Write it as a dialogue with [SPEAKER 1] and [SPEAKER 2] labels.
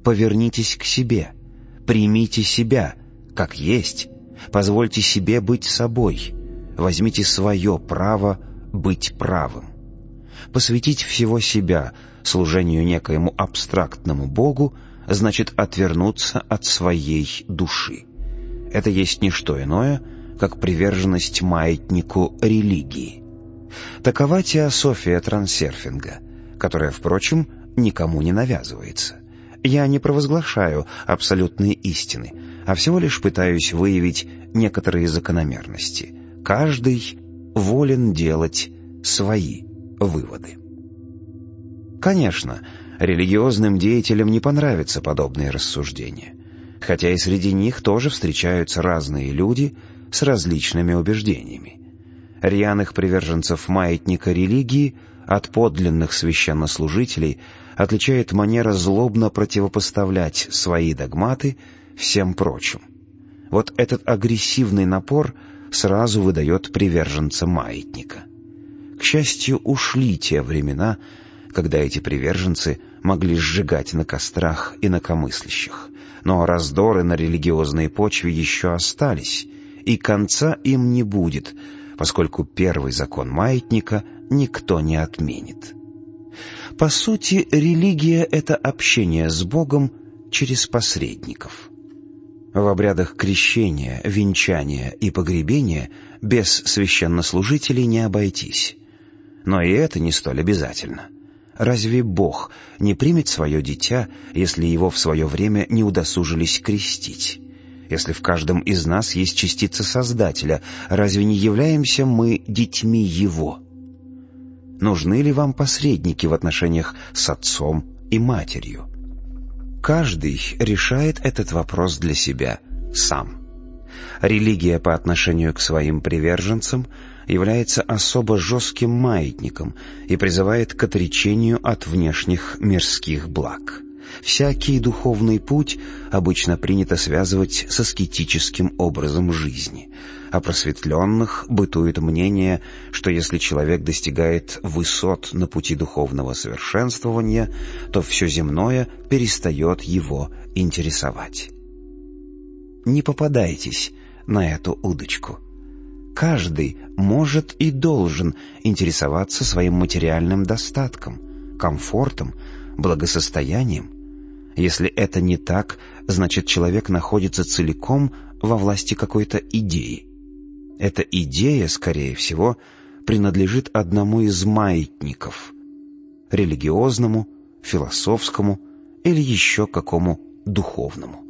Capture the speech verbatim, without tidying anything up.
[SPEAKER 1] повернитесь к себе, примите себя, как есть, позвольте себе быть собой, возьмите свое право быть правым. Посвятить всего себя служению некоему абстрактному Богу значит отвернуться от своей души. Это есть не что иное, как приверженность маятнику религии. Такова теософия трансерфинга, которая, впрочем, никому не навязывается. Я не провозглашаю абсолютные истины, а всего лишь пытаюсь выявить некоторые закономерности. Каждый волен делать свои выводы. Конечно, религиозным деятелям не понравятся подобные рассуждения, хотя и среди них тоже встречаются разные люди с различными убеждениями. Рьяных приверженцев маятника религии от подлинных священнослужителей отличает манера злобно противопоставлять свои догматы всем прочим. Вот этот агрессивный напор сразу выдает приверженца маятника. К счастью, ушли те времена, когда эти приверженцы могли сжигать на кострах инакомыслящих, но раздоры на религиозной почве еще остались, и конца им не будет, поскольку первый закон маятника никто не отменит. По сути, религия — это общение с Богом через посредников. В обрядах крещения, венчания и погребения без священнослужителей не обойтись. Но и это не столь обязательно. Разве Бог не примет свое дитя, если его в свое время не удосужились крестить? Если в каждом из нас есть частица Создателя, разве не являемся мы детьми Его? Нужны ли вам посредники в отношениях с отцом и матерью? Каждый решает этот вопрос для себя сам. Религия по отношению к своим приверженцам является особо жестким маятником и призывает к отречению от внешних мирских благ. Всякий духовный путь обычно принято связывать с аскетическим образом жизни. О просветленных бытует мнение, что если человек достигает высот на пути духовного совершенствования, то все земное перестает его интересовать. Не попадайтесь на эту удочку. Каждый может и должен интересоваться своим материальным достатком, комфортом, благосостоянием. Если это не так, значит, человек находится целиком во власти какой-то идеи. Эта идея, скорее всего, принадлежит одному из маятников — религиозному, философскому или еще какому духовному.